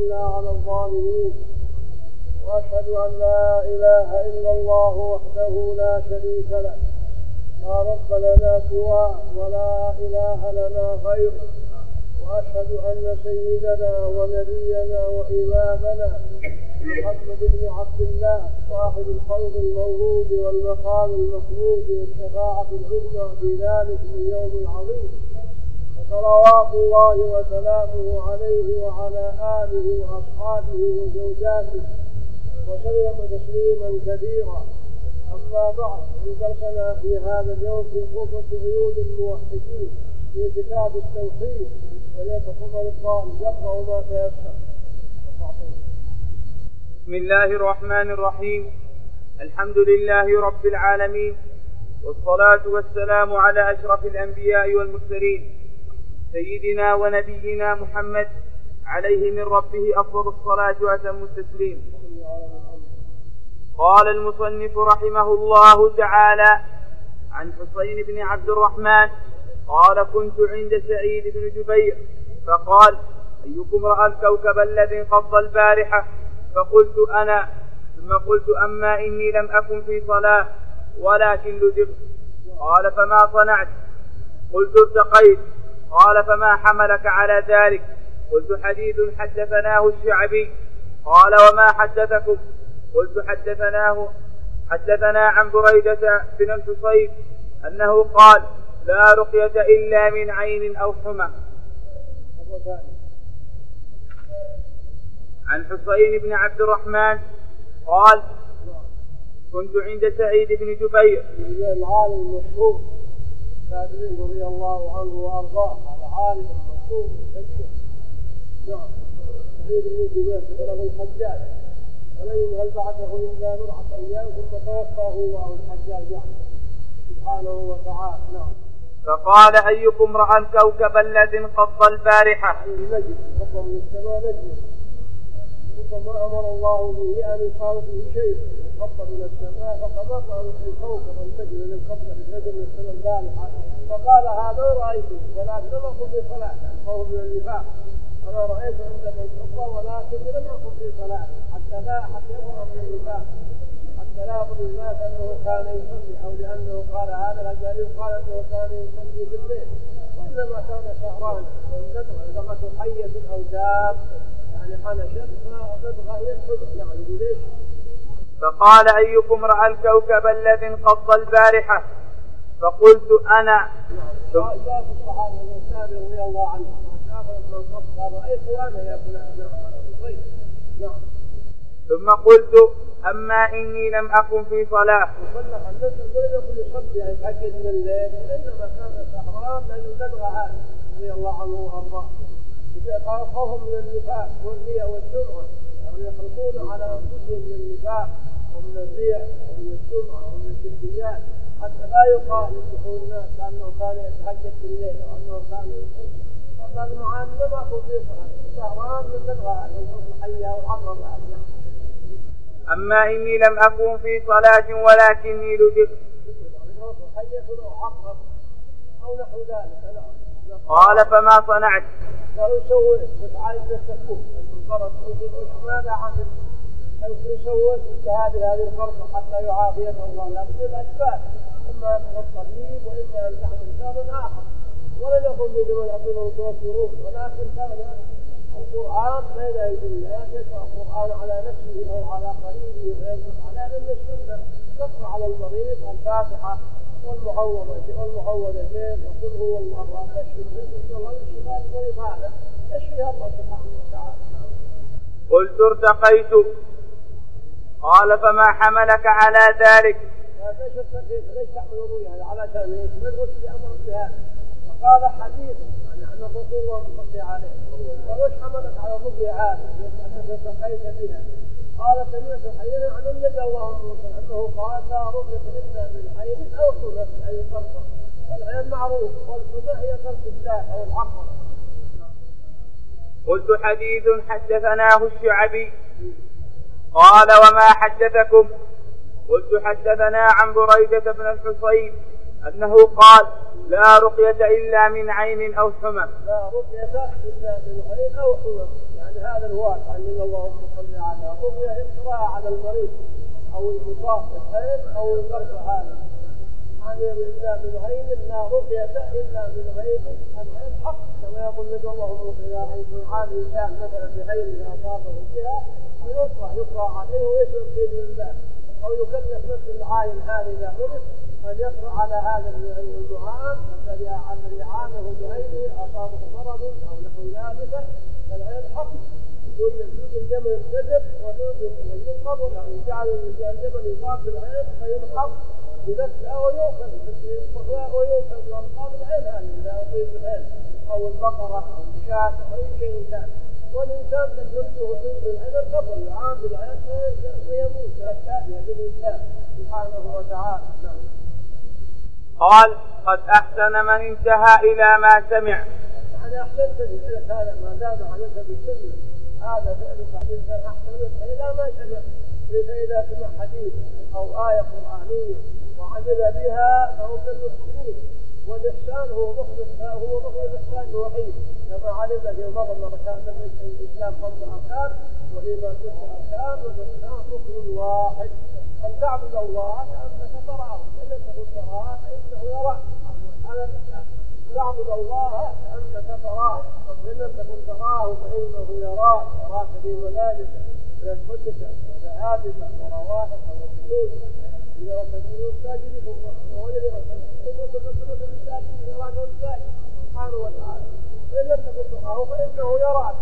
إلا على الظالمين، وأشهد أن لا إله إلا الله وحده لا شريك له، لا رب لنا سواه ولا إله لنا غيره، وأشهد أن سيدنا ونبينا وإمامنا محمد بن عبد الله صاحب القول الموعود والمقام المحمود والشفاعة العظمى في ذلك اليوم العظيم، صلوات الله وسلامه عليه وعلى آله وأصحابه وزوجاته وسلم تسليما كثيرا. أما بعد، درسنا في هذا اليوم في قصة عيون الموحدين في كتاب التوحيد، وليتفضل الطالب يقرأ ما تيسر. بسم الله الرحمن الرحيم. الحمد لله رب العالمين، والصلاة والسلام على أشرف الأنبياء والمرسلين سيدنا ونبينا محمد عليه من ربه أفضل الصلاة وأتم التسليم. قال المصنف رحمه الله تعالى عن حسين بن عبد الرحمن قال: كنت عند سعيد بن جبير فقال: أيكم رأى الكوكب الذي انقض البارحة؟ فقلت: أنا. ثم قلت: أما إني لم أكن في صلاة ولكن لدغت. قال: فما صنعت؟ قلت: ارتقيت. قال: فما حملك على ذلك؟ قلت: حديث حدثناه الشعبي. قال: وما حدثكم؟ قلت: حدثنا عن بريدة بن الحصيب أنه قال: لا رقية إلا من عين أو حمى. عن حسين بن عبد الرحمن قال: كنت عند سعيد بن جبير. العالم المشهور التابعي رضي الله عنه وأرضاه، هذا عالم مشهور كبير. نعم، سعيد بن جبير بلغ الحجاج، ولم هل بعثه إلا بضعة أيام ثم توفاه الله الحجاج يعني سبحانه وتعالى. نعم. فقال: أيكم رأى الكوكب الذي انقض البارحة؟ نجم انقض من السماء، نجم ربما أمر الله به أن يصاب به شيء انقض من السماء، فقد رأى الكوكب النجم الذي انقض من السماء البارحة، فقال: هذا رأيته ولكن لم أكن في صلاة، خوف من النفاق. أنا رأيت عندما انقض ولكن لم أكن في صلاة، حتى يظهر من النفاق، حتى لا يظن الناس أنه كان يصلي، أو لأنه قال هذا الأجل قال أنه كان يصلي بالليل، وإنما كان سهران لدغة حية أو داب يعني حنشت، فلدغة هي الحدث يعني ليش. فقال: أيكم رأى الكوكب الذي انقض البارحة؟ فقلت: أنا. جاء الصحابة الثاني رضي الله عنه ما شاف لما انقض قال: رأيت أنا يا ابن نعم. ثم قلت: أما إني لم أكن في صلاة. وصلى الناس لم يكن يصلي يعني يتأكد من الليل، إنما كان سهران لأنه لدغة هذا رضي الله عنه وأرضاه، خوفا من النفاق والرياء والسمعة، يعني يخلقون على أنفسهم من النفاق ومن الرياء ومن السمعة ومن الكبرياء، حتى لا يقال لدخول الناس كأنه كان يتهجد بالليل أو أنه كان يصلي. فقال: معاذ لم أكن في صلاة، سهران من لدغة الحية وعظم هذا. أما إني لم أكن في صلاة ولكني لدغت. قال: فما صنعت؟ قالوا: سويت وتعالج السكوت المنقرض، ماذا عمل؟ سويت هذه الفرصة حتى يعافيك الله، لكن الأسباب إما أن الطبيب وإما أن تعمل شيئا آخر، ولن يكن بجمع الأطباء المتوفرون، ولكن كان القرآن بين أيدي الناس، يقرأ القرآن على نفسه أو على قريبه ويقرأ على أن السنة تقرأ على المريض الفاتحة والمعوذتين وقل هو الله، تشفي بإذن الله الشفاء المريض هذا يشفيها الله سبحانه وتعالى. قلت: ارتقيت. قال: فما حملك على ذلك؟ ليش تعمل رؤيا على شأن من أسل أمر بهذا؟ فقال: حديث يعني أن الرسول الله صلى الله عليه وسلم، وش حملك على الرؤيا هذا أنك ارتقيت بها؟ قال: سمعت حديثا عن النبي اللهم صل أنه قال: لا رقية إلا من عين أو حمى، أي فرقة، والعين معروف والحمى هي فرق الساق أو العقل. قلت: حديث حدثناه الشعبي. قال: وما حدثكم؟ قلت: حدثنا عن بريدة بن الحصيب أنه قال: لا رقية إلا من عين أو حمى. لا رقية إلا من عين أو حمى، يعني يعني هذا الواقع اللي اللهم صل على رؤيا إقراء على المريض أو المصاب بالحيض أو القرب هذا يعني إلا من عين لا رؤية إلا من عين العين حق كما يقول لك اللهم إذا عاد إنسان مثلا بعينه أصابه بها يقرأ عليه ويشرب بإذن الله أو يكلف نفس العين هذه إذا عرف أن يقرأ على هذا المعان الذي عانه بعينه أصابه مرض أو نحو ذلك فالعين حق يقول يجوز الجمل الكذب ويجوز القبر يعني يجعل الجمل يصاب بالعين فينحق بذكها ويوكل وأصاب العين هذه إذا أصيب بالعين أو البقرة أو الشاة أو أي شيء كان والإنسان من جلده جلد العين القبر يعان بالعين فيموت فأشهد يجب الله سبحانه وتعالى. قال قد أحسن من انتهى إلى ما سمع. يعني أحسنت بفعلك هذا ما دام عملت بالسنة هذا فعلك الإنسان أحسن إلى ما سمع. إذا سمع حديث أو آية قرآنية وعمل بها فهو من المحسنين والإحسان هو مخلص الإحسان الوحيد كما علمنا في مضى كان الإسلام 5 أركان والإيمان 6 أركان والإحسان ركن واحد أن تعبد الله كأنك تراه إن لم تكن تراه فإنه يراك على الإسلام تعبد الله كأنك تراه إن لم تكن تراه فإنه يراك في ملابسك ويدخلك وذهابك وروائحك وسجودك إذا وكثير الساجد فوجد سبحانه وتعالى وإن لم تكن تراه فإنه يراك.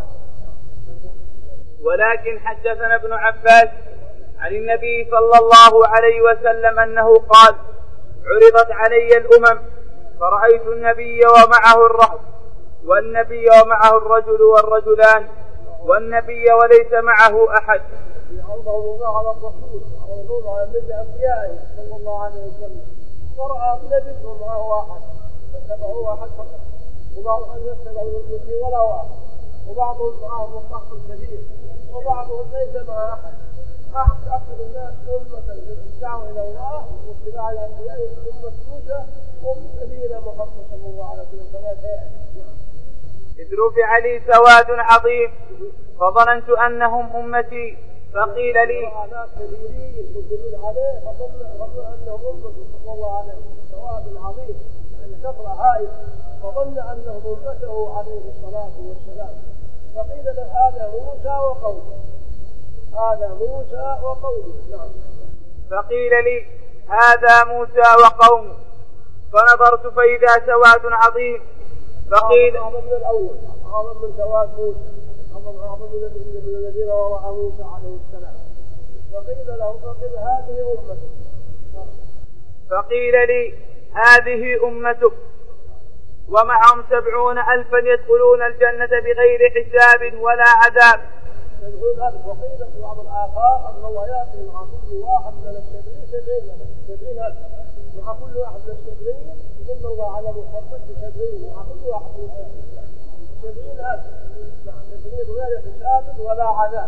ولكن حدثنا ابن عباس عن النبي صلى الله عليه وسلم أنه قال عرضت علي الأمم فرأيت النبي ومعه الرهط والنبي ومعه الرجل والرجلان والنبي وليس معه أحد. الله على الرسول على الأنبياء صلى الله عليه وسلم فرأى النبي ومعه واحد فاتبعوا واحد فقط وبعضهم يتبعوا النبي ولا واحد وبعضهم معه مصطلح كبير وبعضهم ليس مع أحد. أكثر الناس أمة الدعوة إلى الله واتباع الأنبياء أمة موسى نبينا محمد صلى الله عليه وسلم. إذ رفع لي سواد عظيم فظننت أنهم أمتي فقيل لي فظن أنهم أمته عليه الصلاة والسلام فقيل له هذا موسى وقومه هذا موسى وقومه. نعم. فقيل لي هذا موسى وقومه فنظرت فإذا سواد عظيم فقيل أعظم من الأول أعظم من سواد موسى أعظم من الذين وراء موسى عليه السلام. فقيل له هذه أمتك. فقيل لي هذه أمتك ومعهم 70,000 يدخلون الجنة بغير حساب ولا عذاب. 70,000 وقيل في بعض الآخار أن الله يأتي مع كل واحد من السبعين 70,000 مع كل واحد من السبعين يدل الله على محمد ب70 مع كل واحد من 70,000 70 غير حساب ولا عذاب.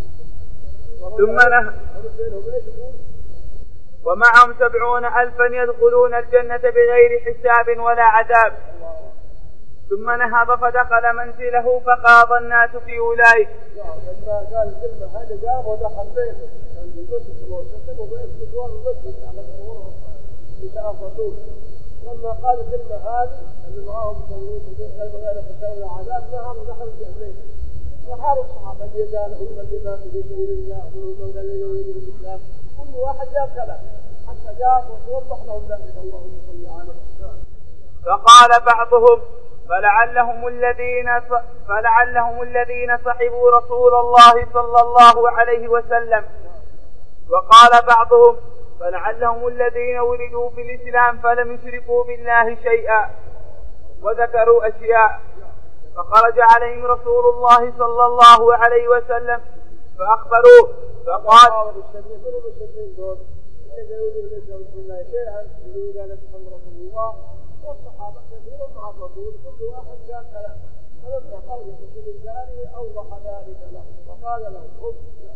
ومعهم 70,000 يدخلون الجنة بغير حساب ولا عذاب. ثم نهض فدخل منزله فقاض الناس في أولئك. لما قال الكلمة هذه جاب ودخل بيته كان يجلس وسكن وبيت مدوار المسجد على الصورة يتأفضون. لما قال الكلمة هذه اللي معاهم يسأل بغير حساب ولا عذاب نهض ودخل بيته. فحال الصحابة اللي قالوا هم الإمام في سبيل الله وهم الذين يريدون الإسلام كل واحد جاب كلام حتى جاء ووضح لهم ذلك اللهم صل عليه. فقال بعضهم فلعلهم الذين صحبوا رسول الله صلى الله عليه وسلم. وقال بعضهم فلعلهم الذين ولدوا في الإسلام فلم يشركوا بالله شيئا وذكروا أشياء. فخرج عليهم رسول الله صلى الله عليه وسلم فأخبروه فقال والصحابة كثير مع الرسول كل واحد قال كلام فلما خرج رسول الله أوضح ذلك له وقال له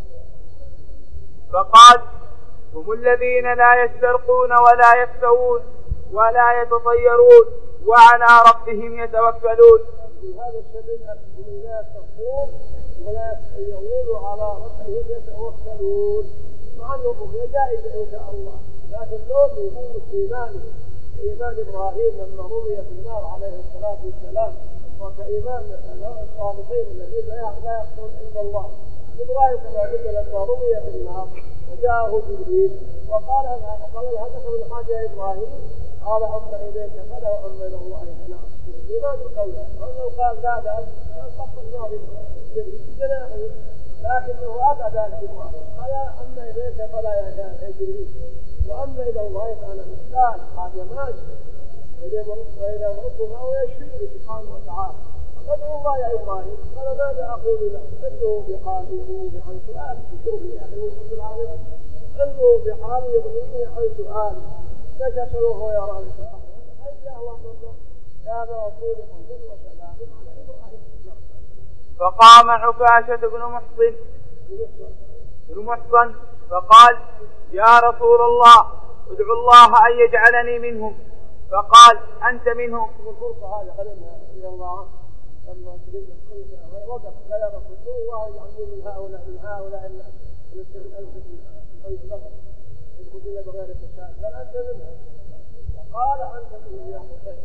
فقال هم الذين لا يسترقون ولا يفتوون ولا يتطيرون وعلى ربهم يتوكلون في هذا السبيل من الناس تقوم وناس يعودوا على ربهم يتوكلون، مع أن الرؤيا جائزة إن شاء الله، لكن دون وجود إيمان إبراهيم لما رؤي في النار عليه الصلاة والسلام، وكإيمان الصالحين الذين لا يخشون إلا الله. إبراهيم كما قلنا لما رؤي في النار وجاءه جبريل وقال الهدف من حاجة إبراهيم، قال أما إليك فلا وأما إلى الله فلا. إيمان القول وأنه قال لا أنقص النار بجناحه، لكنه أبى ذلك إبراهيم قال أما إليك فلا يا جبريل وأما إلى الله فأنا محتاج حاجة ماجد وإذا مرضها ويشفيه سبحانه وتعالى. فادعو الله يا إبراهيم. قال ماذا أقول له؟ إنه بحالي يغنيه عن سؤال شوفي يا أخي رب العالمين، إنه بحالي يغنيه عن سؤال فشكره يرى السؤال أي هو النظر كان رسول الله وسلام على إبراهيم. فقام عكاشة بن محصن فقال يا رسول الله ادعو الله أن يجعلني منهم. فقال أنت منهم. الفرصة هذه قلنا رضي الله عنه لما وقف يا رسول الله يعني من هؤلاء الذين بغير التشاهد بل أنت منهم. فقال أنت منهم يا حسين.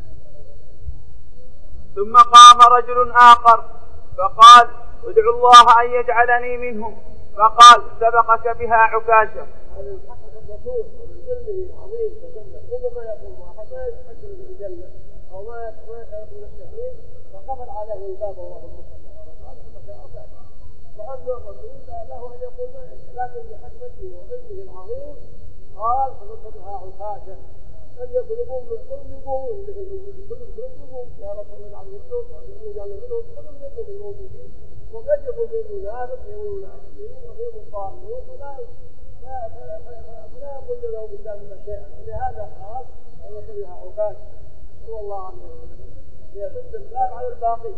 ثم قام رجل آخر فقال ادعو الله أن يجعلني منهم. فقال سبقك بها عكاشة. هذا الحق الرسول ومن ظلمه العظيم تجلى ربما يقول واحد ما يتحدث بالجنة أو ما يتحدث بالسعيد فقفل عليه الباب الله المصلى وأن الرسول له أن يقول ما لكن بحكمته وظلمه العظيم قال سبقها عكاشة أن يطلبون من كل يقومون يا رسول الله عليه وسلم كلهم يقوم الموجودين وقد يكون من منافق والمنافقين وغير الضالين فلا يقول له قدامنا شيئا. لهذا قال أن يتبعها عكاشة هو الله عنه ليسد الباب على الباقي.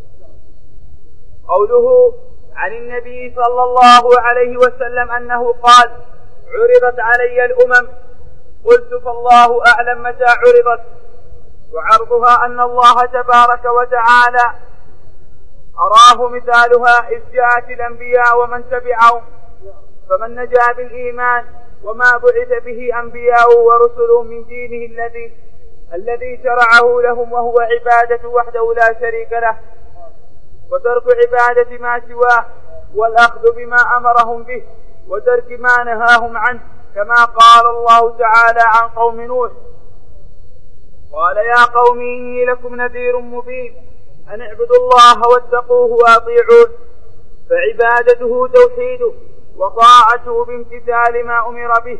قوله عن النبي صلى الله عليه وسلم أنه قال عرضت علي الأمم قلت فالله أعلم متى عرضت. وعرضها أن الله تبارك وتعالى أراه مثالها إذ جاءت الأنبياء ومن تبعهم، فمن نجا بالإيمان وما بعث به أنبياء ورسل من دينه الذي شرعه لهم وهو عبادة وحده لا شريك له، وترك عبادة ما سواه، والأخذ بما أمرهم به وترك ما نهاهم عنه، كما قال الله تعالى عن قوم نوح قال يا قوم إني لكم نذير مبين أن اعبدوا الله واتقوه وأطيعون. فعبادته توحيده وطاعته بامتثال ما أمر به.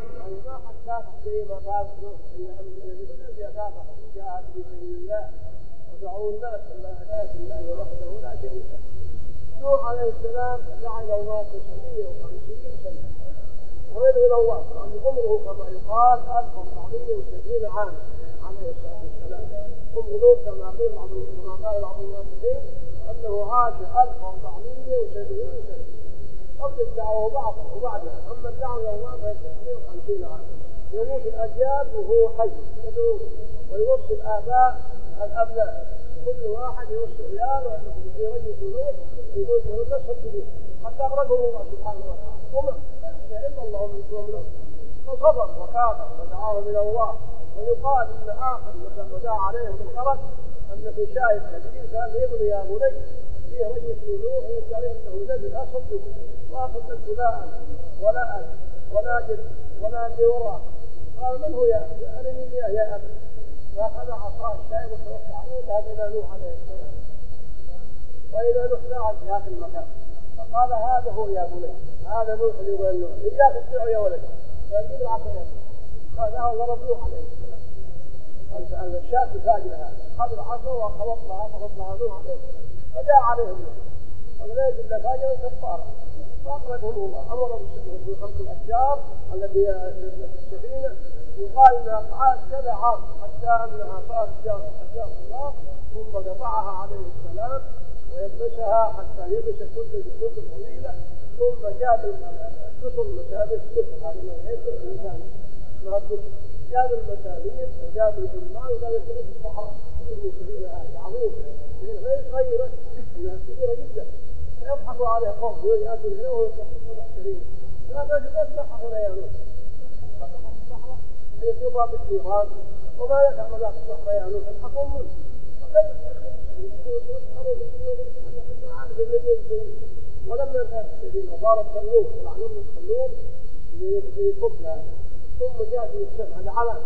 نوح عليه السلام دعا إلى الله 950 سنة ويدعو إلى الله وأن عمره كما يقال 1470 عاما عليه الصلاة والسلام. عمره كما قال بعض المؤرخين أنه عاش 1470 سنة قبل الدعوة وبعدها. أما الدعوة إلى الله فهي 950 عاما. يموت الأجيال وهو حي يدعو ويوصي الأبناء كل واحد يوصي عياله أنه في رجل نوح يقول تصدقوا حتى أغرقهم الله سبحانه وتعالى وما إلا الله من نوح فصبر وكافر ودعاهم إلى الله. ويقال إن آخر لما دعا عليهم الخرج أن في شاهد كثير كان يقول يا بني في رجل نوح يدعي أنه نبي أصدق وأخذت لا ولا أنا ولا جد ولا أني وراء. قال من هو يا أرني يا أبي. فأخذ عصاه الشايب وتوقع عليه وذهب إلى نوح عليه السلام. وإذا نوح دعا في هذا المكان فقال هذا هو يا بني هذا نوح اللي يقول نوح إياك تدعو يا ولد فأجيب العصا يا بني. قال له ضرب نوح عليه السلام. قال الشاة تساجل هذا أخذ العصا وخلط لها نوح عليه فدعا عليهم نوح قال لا يجب لفاجر كفارة فأقربهم الله. أمر بخلق الأشجار التي هي في السفينة يقال انها قعدت كذا عام حتى انها صارت شجار الله ثم قطعها عليه السلام ويلبسها حتى يلبس كتب طويله ثم جاب الكتب المسامير هذه الانسان اسمها الكتب جاب المسامير وجاب العمال وقال يجب الصحراء في السفينه هذه عظيمه صغيرة إنها كبيرة جدا يضحكوا عليها قوم يأتوا هنا ويضحكوا كثيرا لا تسمح هنا يا نور الصحراء هي تضرب بالحيوان وما يفهم ذاك الصحراء يا نور يضحكون منه ولما كان السبيل وصار الصندوق ومعلوم من الصندوق يفكها ثم جاءت السبع العلم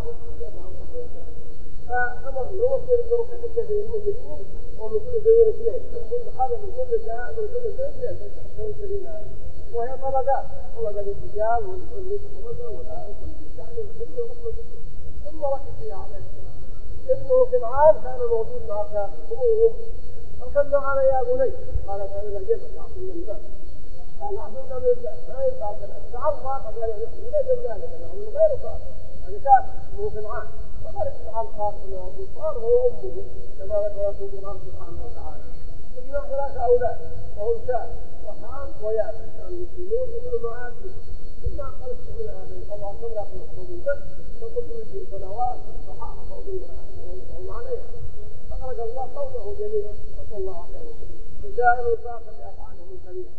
فأمر الوصل بركة كثير من المسلمين ومن كل زوير اثنين كل هذا من كل داء من كل زوير اثنين وهي طبقات الرجال والنساء ثم ركب فيها عليه ابنه كنعان كان موجود مع أبوه فكذب على يا بني قال فإذا جئتك أعطينا المال قال أعطينا من الله ما ينفع تعال فاقد قال ليس المالك من غير فاقد يعني كان ابنه كنعان فقال تعال فاقد أنه أبو صار وهو أمه كما ذكر رسول الله سبحانه وتعالى وجمع 3 أولاد وهم شاب وحام ويابس كانوا المسلمون ومنهم عادل ثم خلصت إلى هذا الله صلى في الصوم فقلت من الصلوات والصحابة وهم عليها فخرج الله صوته جميعا صلى الله عليه وسلم وجاء الوفاق لأفعاله كبيرا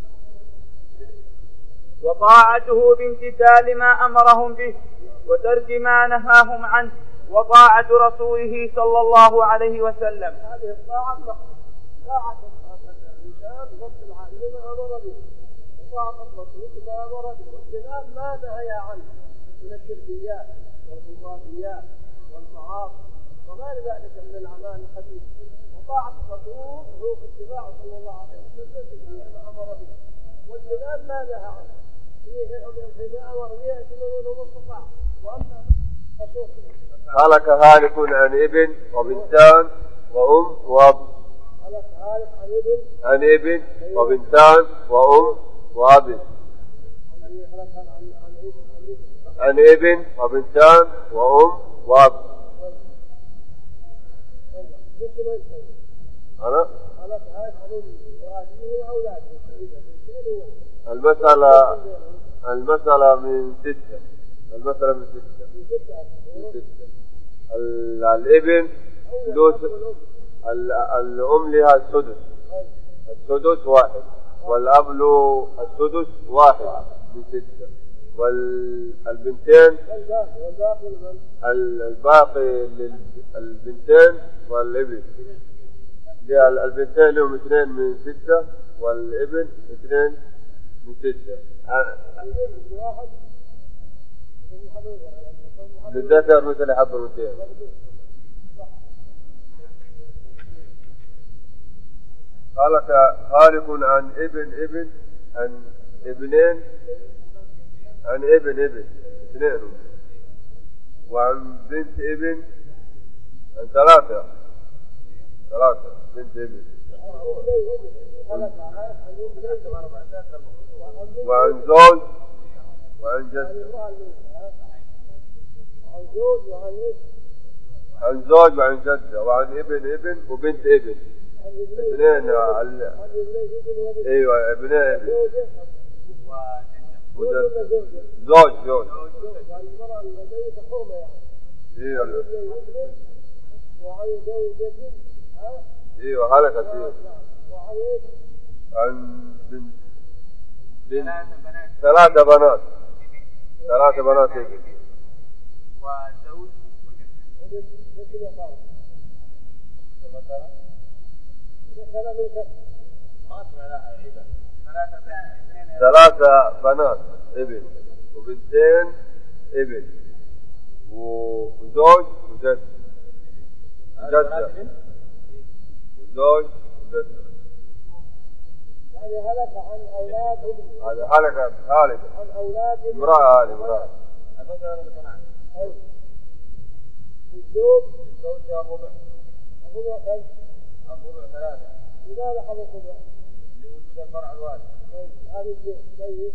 وطاعته بامتثال ما أمرهم به وترك ما نهاهم عنه وطاعة رسوله صلى الله عليه وسلم. هذه الطاعة طاعة الإنسان ضبط العالم ما أمر به وطاعة الرسول ما أمر به واجتناب ما نهى عنه من الشركيات والخرافيات والمعاصي وغير ذلك من الأعمال الخبيثة وطاعة الرسول هو اتباعه صلى الله عليه وسلم ما أمر به واجتناب ما نهى عنه فيما أمر به يتمنون مستطاع وأما الرسول هلك هالك عن ابن وبنتان وأم وأب. هلك هالك عن ابن وبنتان وأم وأب. عن ابن وبنتان وأم وأب. أنا المسألة من 6. المسألة من 6. الابن الأم لها السدس 1 والأب له السدس 1 من 6 والبنتين الباقي للبنتين والابن البنتين لهم 2 من 6 والابن 2 من 6 للذكر مثل حظ الأنثيين. قالك خالف عن ابن عن ابنين عن ابن 2 وعن بنت ابن عن 3 بنت ابن وعن زوج وعن جد عن زوج وعن جدة وعن ابن وبنت ابن 2 ايوه ابناء ابن وجد زوج ايوه ايوه هلكت عن بنت 3 بنات وزوج ثلاثة بنات ابن وبنتين ابن وزوج وجد جدة وزوج وجدة. هذه هلك عن أولاد هذا هلك عن أولاد امرأة المسألة الزوج يا ربع الربع كم؟ الربع 3. لماذا حظ الربع؟ لوجود الفرع الوارث. هذا الزوج طيب.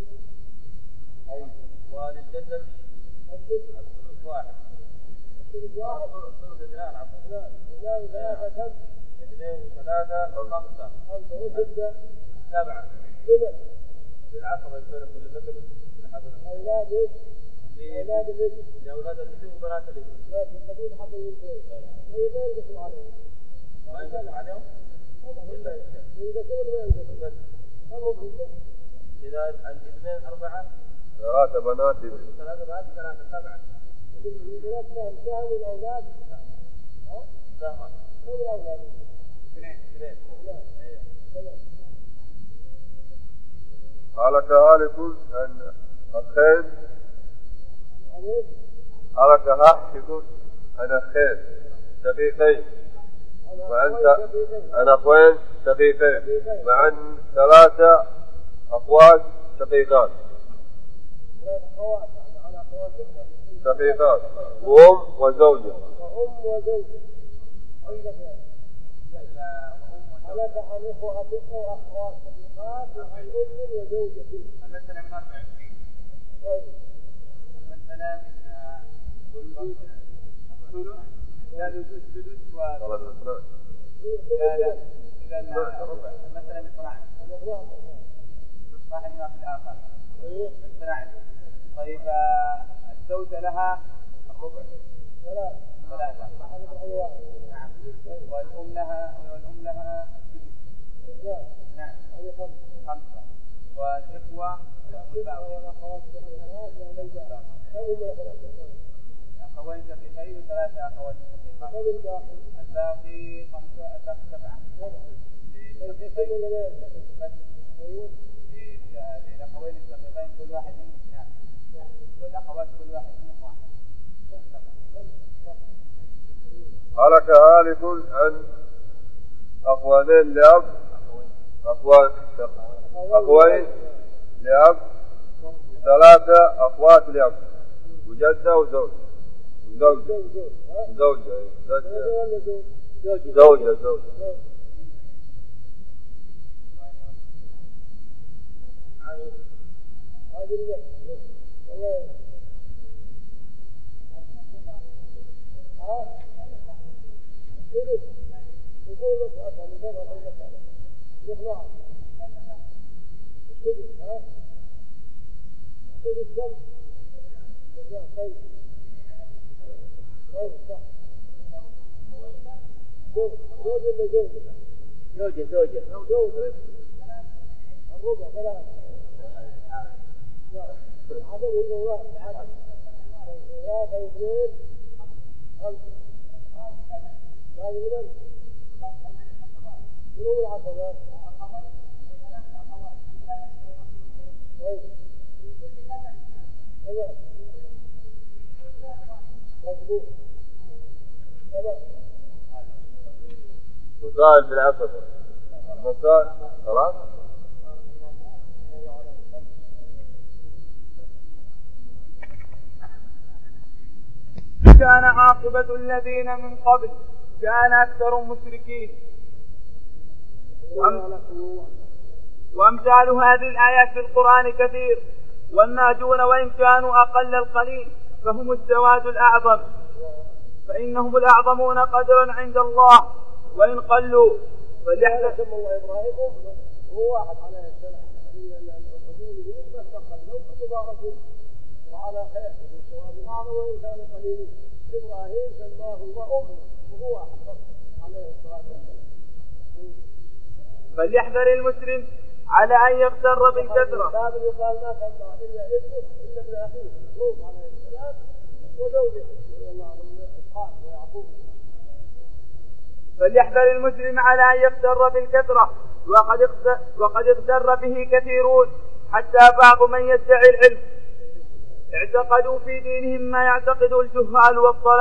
وللجدة الثلث 1. الثلث 1 الثلث 2 عفوا. 2 و3 كم؟ 2 و3 5. وجدة 7. لمن؟ للعصبة يصير كل ذكر مثل حظ أولاد إيش؟ أولاد الابن. لأولاد الابن وبنات الابن. لكن تقول حظ الابن. طيب ما ينقسم عليهم. ما ينقسم عليهم؟ إذا الاثنين 4 3 بنات 3 بنات 3 7 سهم الأولاد سهم الأولاد 2 قال كذلك أن أخين قال كهاشكم أن أخين شقيقين وأنت أنا أخوين شقيقين مع 3 أخوات شقيقات شقيقات وأم وزوجة لك عن إخوتك وأخوات شقيقات وعن أم وزوجة مثلا من 24 مثلا من لا لزوج سدس و لا إذا ربع مثلا من 12 واحد ما في الآخر 12 طيب الزوجة لها الربع 3 نعم والأم لها نعم 5 والإخوة أخوين شقيقين و3 أخوات شقيقات الباقي 7 للأخوين الشقيقين كل واحد منهم 2 والأخوات كل واحد منهم 1. قال كذلك أن أخوانين لأب أخوين لأب 3 أخوات لأب وجدة وزوجة زوجة الربع 3 عدد الأولاد 3 2 5 هذه من العشرات مسائل في العصر مسائل خلاص كان عاقبة الذين من قبل كان أكثر مشركين. وأمثال هذه الآيات في القرآن كثير، والناجون وإن كانوا أقل القليل فهم السواد الأعظم، فإنهم الأعظمون قدرا عند الله وإن قلوا. فليحذر الله إبراهيم هو واحد عليه السلام وعلى خير السواد الأعظم وإن كانوا قليلين. إبراهيم سماه الله وهو واحد عليه الصلاة والسلام. فليحذر المسلم على أن يغتر بالكثرة. هذا يقال ما كان إلا ابنه إلا ابن أخيه لوط عليه السلام وزوجته رضي الله عنهم إسحاق ويعقوب. فليحذر المسلم على أن يغتر بالكثرة، وقد اغتر به كثيرون، حتى بعض من يدعي العلم اعتقدوا في دينهم ما يعتقد الجهال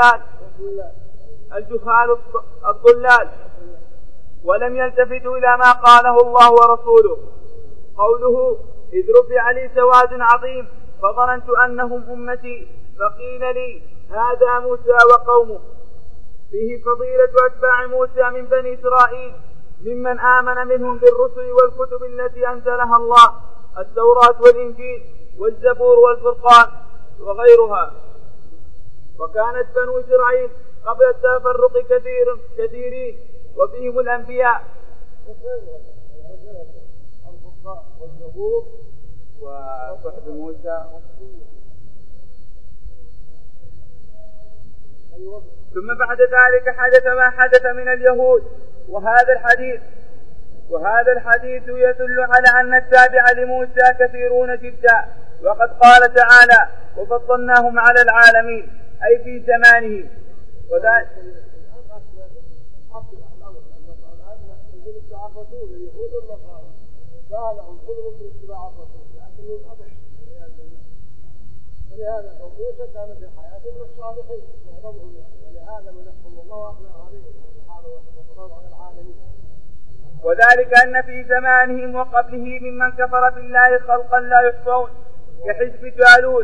الضلال، ولم يلتفتوا إلى ما قاله الله ورسوله. قوله إذ رفع لي سواد عظيم فظننت أنهم أمتي فقيل لي هذا موسى وقومه. فيه فضيلة أتباع موسى من بني إسرائيل ممن آمن منهم بالرسل والكتب التي أنزلها الله، التوراة والإنجيل والزبور والفرقان وغيرها. وكانت بنو إسرائيل قبل التفرق كثيرين وفيهم الأنبياء والزبور وصحب موسى. ثم بعد ذلك حدث ما حدث من اليهود، وهذا الحديث وهذا الحديث يدل على أن التابع لموسى كثيرون جدا، وقد قال تعالى وفضلناهم على العالمين أي في زمانه. وذلك ولهذا موسى كان في حياته من الصالحين معظمهم، ولهذا منحهم الله أغنى عليه سبحانه وتعالى على العالمين. وذلك أن في زمانهم وقبله ممن كفر بالله خلقا لا يحصون كحزب جالوت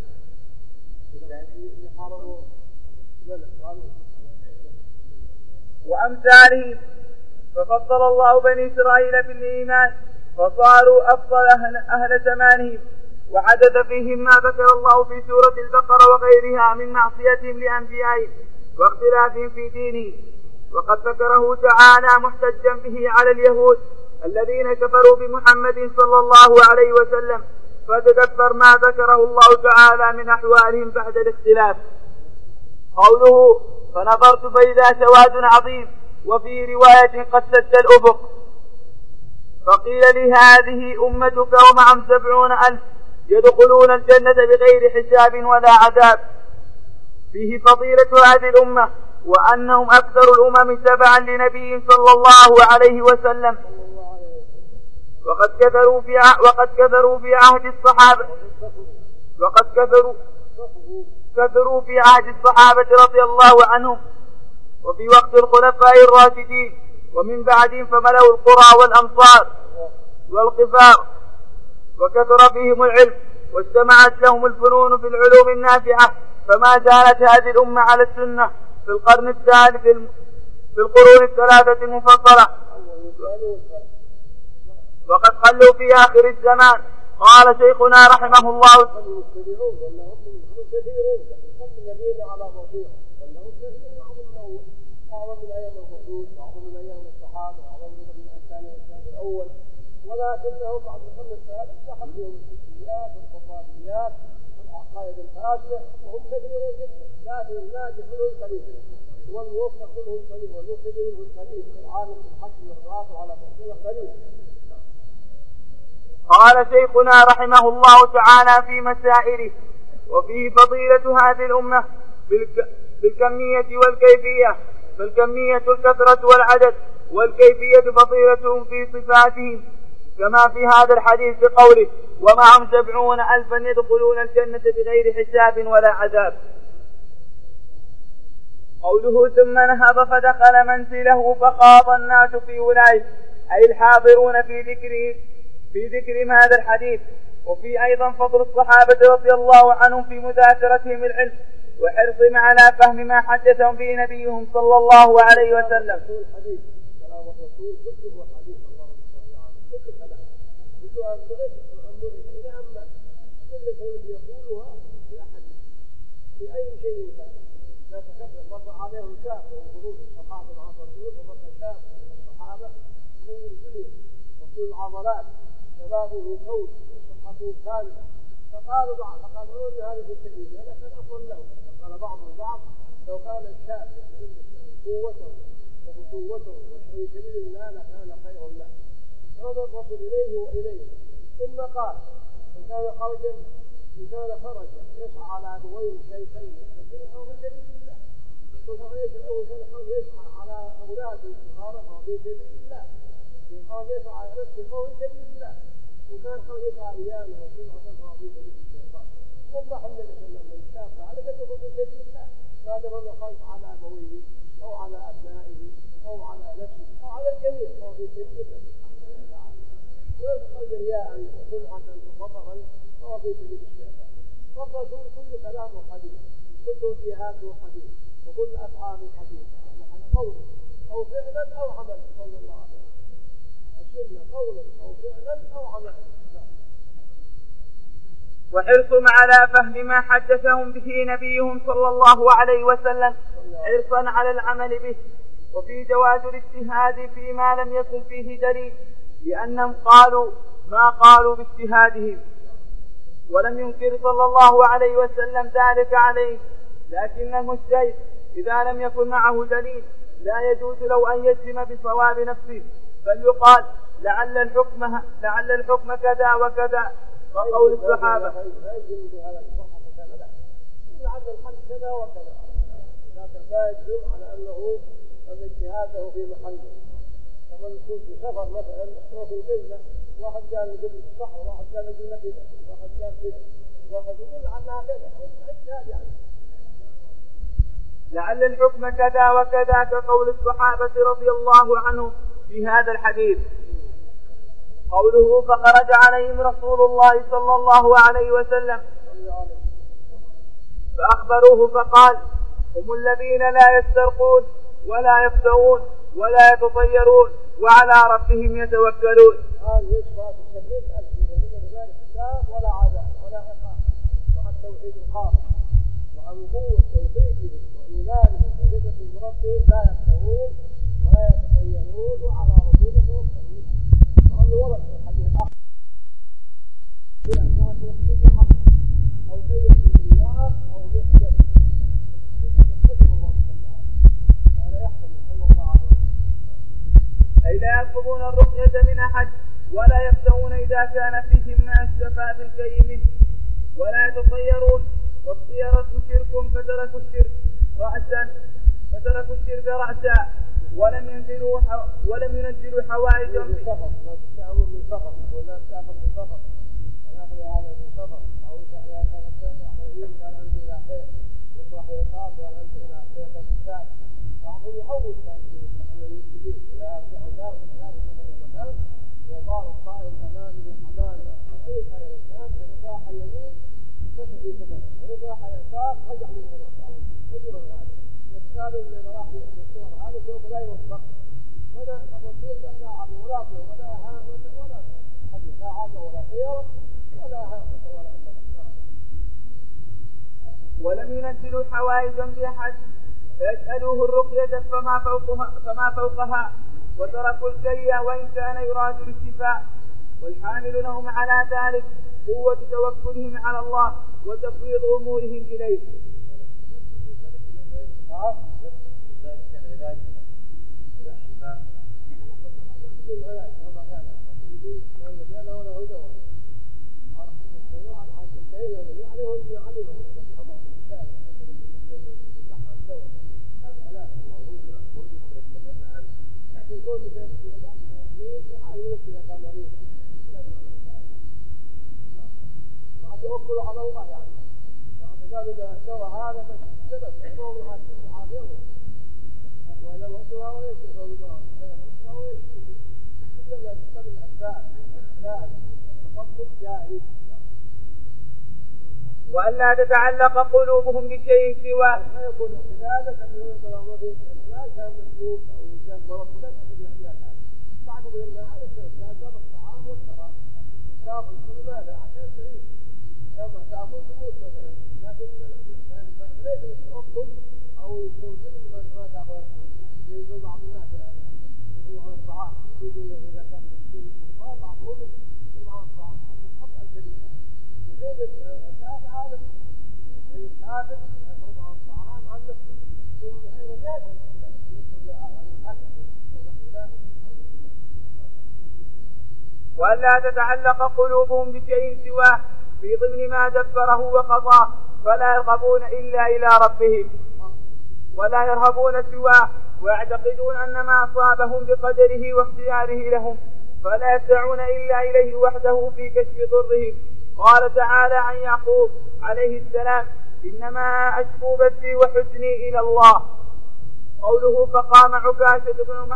وأمثالهم، ففضل الله بني إسرائيل بالإيمان فصاروا أفضل أهل زمانهم، وحدث فيهم ما ذكر الله في سورة البقرة وغيرها من معصيتهم لأنبيائهم واختلافهم في دينه. وقد ذكره تعالى محتجا به على اليهود الذين كفروا بمحمد صلى الله عليه وسلم، فتدبر ما ذكره الله تعالى من أحوالهم بعد الاختلاف. قوله فنظرت فإذا سواد عظيم، وفي رواية قد سد الأفق، فقيل لهذه أمتك ومعهم 70,000 يدخلون الجنة بغير حساب ولا عذاب. فيه فضيلة هذه الأمة وأنهم أكثر الأمم تبعا لنبي صلى الله عليه وسلم، وقد كثروا في عهد الصحابة كثروا في عهد الصحابة رضي الله عنهم، وفي وقت الخلفاء الراشدين، ومن بعدهم فملأوا القرى والأمصار والقفار، وكثر فيهم العلم واجتمعت لهم الفنون في العلوم النافعة، فما زالت هذه الأمة على السنة في القرن الثالث في القرون الثلاثة المفضلة، وقد خلوا في آخر الزمان. قال شيخنا رحمه الله ولكنهم بعد القرن الثالث دخل فيهم الفكريات والخرافيات والعقائد الفاسده، وهم كثيرون جدا، لكن الناجح منهم قليل والموفق منهم قليل والمخرج منهم قليل والعالم بالحق والباطل على تفصيل قليل. قال شيخنا رحمه الله تعالى في مسائله وفيه فضيلة هذه الأمة بالكمية والكيفية، فالكمية الكثرة والعدد، والكيفية فضيلتهم في صفاتهم، كما في هذا الحديث بقوله ومعهم 70,000 يدخلون الجنة بغير حساب ولا عذاب. قوله ثم نهض فدخل منزله فخاض الناس في أولئك، أي الحاضرون في ذكر هذا الحديث. وفي أيضا فضل الصحابة رضي الله عنهم في مذاكرتهم العلم وحرصهم على فهم ما حدثهم به نبيهم صلى الله عليه وسلم. في أي شيء كان لا تكفر مر عليهم شاب وخروج الصحابة مع الرسول، ومر شاب الصحابة من الجلد وطول العضلات شبابه قوي وصحته كاملة، فقالوا هذا في سبيل الله كان أفضل له. قال بعضهم البعض لو كان الشاب قوته وفتوته وفي سبيل الله لكان خيرا له. نظر الرسول إليه وإليه ثم قال إن كان خرج يسعى على أبوين شيخين فهو في سبيل الله، وكان يسعى على أولاده الصغار فهو في سبيل الله، وكان يسعى على نفسه فهو في سبيل الله، وكان يسعى عياله وسمعته فهو في سبيل الشيطان. والله الحمد لله من شاف على قد يكون في سبيل الله، ما دام انه خايف على أبويه أو على أبنائه أو على نفسه أو على الجميع فهو في سبيل الله سبحانه وتعالى. ويدخل رياء وسمعة وبطرا فهو في سبيل الشيطان. والرسول كل كلامه حديث، كل توجيهاته حديث، وكل أفعاله حديث، قولا أو فعلا أو عملا صلى الله عليه وسلم. السنة قولا أو فعلا أو عملا. وحرصهم على فهم ما حدثهم به نبيهم صلى الله عليه وسلم حرصا على العمل به. وفي جواز الاجتهاد فيما لم يكن فيه دليل، لأنهم قالوا ما قالوا باجتهادهم، ولم ينكر صلى الله عليه وسلم ذلك عليه. لكن المجتهد إذا لم يكن معه دليل لا يجوز له أن يجزم بصواب نفسه، بل يقال لعل الحكم كذا وكذا، وقول الصحابة لعل الحد كذا وكذا، لكن لا يجزم على أنه أن اجتهاده في محله. كما يكون في سفر مثلا هو في القبلة، واحد قال لقبل الصح وواحد قال لقبل كذا، واحد قال كذا، واحد يقول عنها كذا، اجتهاد يعني. لعل الحكم كذا وكذا كقول الصحابة رضي الله عنهم في هذا الحديث. قوله فخرج عليهم رسول الله صلى الله عليه وسلم فأخبروه فقال هم الذين لا يسترقون ولا يفترون ولا يتطيرون وعلى ربهم يتوكلون. هذه إصفات 70,000 من غير حساب ولا عذاب ولا عقاب، وعن توحيد الخالق وعن قوة توحيده وإيمانه بصدق ربهم لا يفترون ولا يتطيرون وعلى ربهم يتوكلون. وهذا ورد في الحديث الآخر إلى أن يحكم الحق أو كيف بالله أو يحكم أي لا يطلبون الرقية من أحد ولا يفترون إذا كان فيهم ما الشفاء بالكي منه ولا يتطيرون، والطيرة شرك فتركوا الشرك رأسا ولم ينزلوا حوائجهم من سفر ولا تأخذ من سفر ونأخذ هذا من سفر أو لا تأخذ قال أنت إلى خير وصاح يقام قال أنت إلى خير الكتاب فأخذ يحول المسلمين إلى أحكام الإسلام من المكان وضار الطائر الأمان بالحمام أي خير الإسلام فإضاح يمين انتشر في سفر وإضاح يسار رجع من سفر رجل هذا والثاني اللي راح يسور هذا سوف لا يوفق ولا الرسول لا شاعر ولا فيه ولا هامة ولا حديث لا هامة ولا خير ولا هامة ولا ولم ينزلوا حوائجا بأحد فيسألوه الرقية فما فوقها وتركوا الكي وإن كان يراد الشفاء. والحامل لهم على ذلك قوة توكلهم على الله وتفويض أمورهم إليه. يوكل على الله يعني قال إذا سوى هذا فسبب يقوم العافية وإذا وصلها ويشفى الله وإذا وصلها ويشفى إنما يستمر الأسباب لا تطبق جائز. وألا تتعلق قلوبهم بشيء سواه. ما يكون اعتدادك أن ينظر الله في الإعلان كان مسلوك أو كان مرض لك في الأحياء هذا بعد أن هذا كان سبب الطعام والشراب سابق لماذا؟ عشان تعيش لما تأكل تموت مثلا، لكن ليس بالتأكل أو التوحيد ما تأكل يقول بعض الناس هو على الطعام يقول إذا كان بالسين الكفار بعضهم يقول على الطعام الخطأ الجديد يريد الكافر هذا الكافر يقول على الطعام عن نفسه ثم أيضا لازم يقول على الأكل وألا تتعلق قلوبهم بشيء سواه في ضمن ما دبره وقضاه، فلا يرغبون إلا إلى ربهم ولا يرهبون سواه، ويعتقدون أن ما أصابهم بقدره واختياره لهم، فلا يدعون إلا إليه وحده في كشف ضرهم. قال تعالى عن يعقوب عليه السلام إنما أشكو بثي وحزني إلى الله. قوله فقام عكاشة بن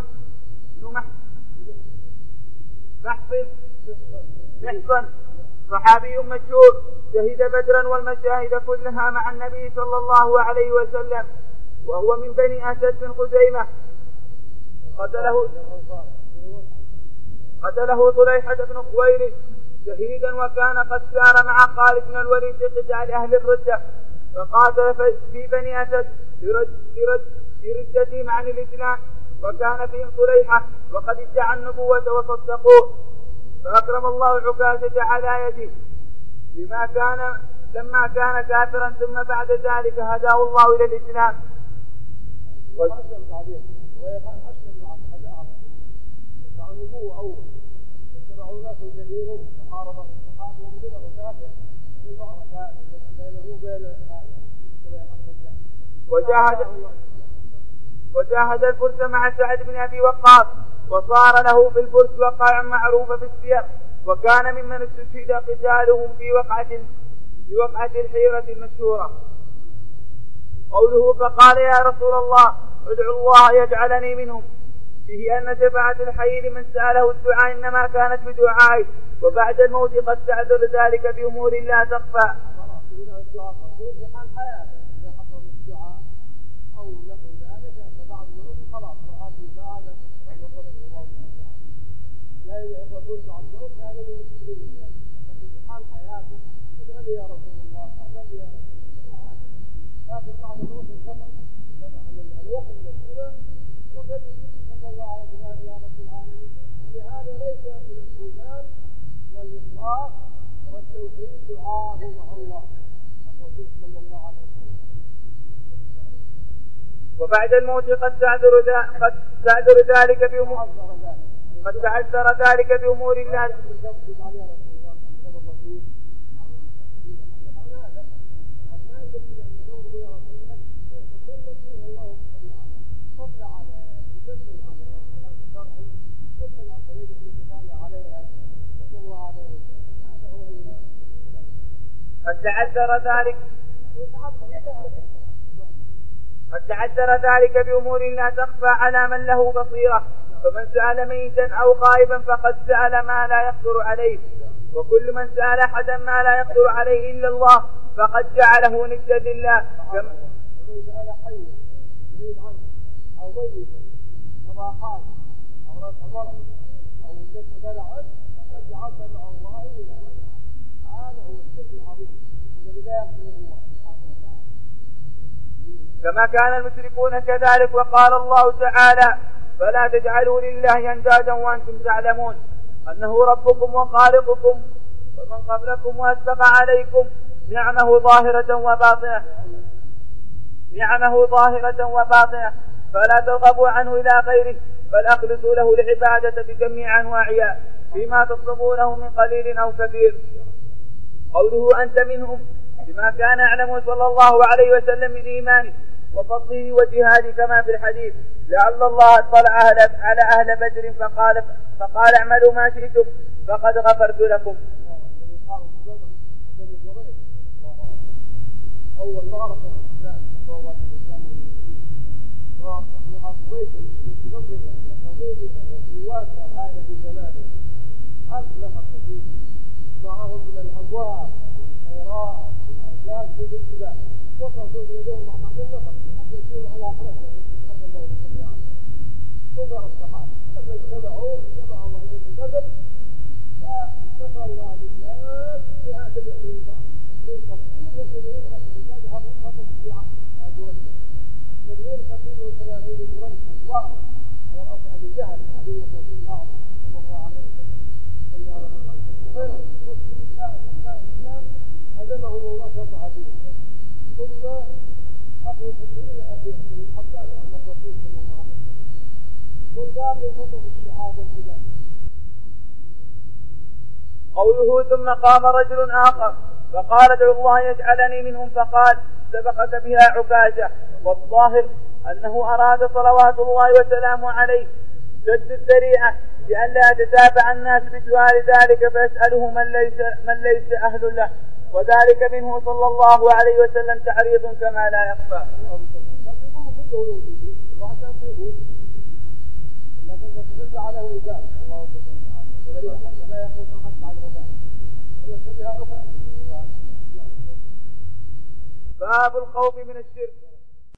محصن صحابي مشهور شهد بدرا والمشاهد كلها مع النبي صلى الله عليه وسلم، وهو من بني أسد بن خزيمة. قتله طليحة بن خويلد شهيدا، وكان قد سار مع خالد بن الوليد في قتال أهل الردة، فقاتل في بني أسد بردتهم عن الإسلام، وكان فيهم طليحة وقد ادعى النبوة وصدقوه، فأكرم الله عكاشة على يده لما كان كافرا، ثم بعد ذلك هداه الله إلى الإسلام. وأسلم بعدين ويقال أسلم بعد هداه النبوة أول اتبعوا ناس كثيرون فحارب الصحابة ومدينة وكافر في المعركة بينه وبين وجاهد الفرس مع سعد بن أبي وقاص، وصار له في الفرس وقع معروفة في السير، وكان ممن استشهد قتالهم في وقعة الحيرة المشهورة. قوله فقال يا رسول الله ادعو الله يجعلني منهم، فيه أن شفاعة الحي لمن سأله الدعاء إنما كانت بدعائه، وبعد الموت قد تعذر ذلك بأمور لا تخفى. وبعد الموت قد تعذر ذلك بأمور الله. قد تعذر ذلك بأمور لا تخفى على من له بصيرة، فمن سأل ميتا أو غائبا فقد سأل ما لا يقدر عليه، وكل من سأل أحدا ما لا يقدر عليه إلا الله فقد جعله ندا لله. ومن سأل حيا يريد عنه أو ميتا وما قال أو رفع مرض أو دفع بلعا فقد جعلت مع الله إلها. هذا هو الشرك العظيم الذي لا يقدر الله. كما كان المشركون كذلك، وقال الله تعالى فلا تجعلوا لله أندادا وأنتم تعلمون أنه ربكم وخالقكم ومن قبلكم وأسبغ عليكم نعمه ظاهرة وباطنة فلا ترغبوا عنه إلى غيره، بل أخلصوا له العبادة بجميع أنواعها فيما تطلبونه من قليل أو كثير. قوله أنت منهم بما كان يعلمه صلى الله عليه وسلم من إيمانه وفضله وجهاده، كما في الحديث لعل الله اطلع على أهل بدر فقال اعملوا ما شئتم فقد غفرت لكم. أول معركة في الإسلام صلى الإسلام وعصبيت من قبلها وقضيبها وقواتها هذا في زمانه أسلم كثير معهم من الأموال والخيرات والأرزاق في الاتباع، وصلوا يدهم مع بعض النفر يكون على خرجة صلى الله عليه وسلم. ثم الصحابة لما اجتمعوا جمع الله يوم بدر فنصر الله للناس بهذا الإنفاق من قتيل وسبعين قتيل هذا الخطر في عهد سبعين قتيل وثلاثين مريض واحد على رأس أبي جهل عدو رسول الله صلى الله عليه وسلم. هزمهم الله شر عدوه، ثم أخذوا سبعين أخيرا حتى أن الرسول صلى الله عليه وسلم والباقي فتح الشعاب والجبال. قوله ثم قام رجل آخر فقال ادعو الله يجعلني منهم، فقال سبقك بها عكاشة. والظاهر أنه أراد صلوات الله وسلامه عليه شد الذريعة لأن لا يتتابع الناس بسؤال ذلك فيسأله من ليس أهل له، وذلك منه صلى الله عليه وسلم تعريض كما لا يخفى. باب الخوف من الشرك.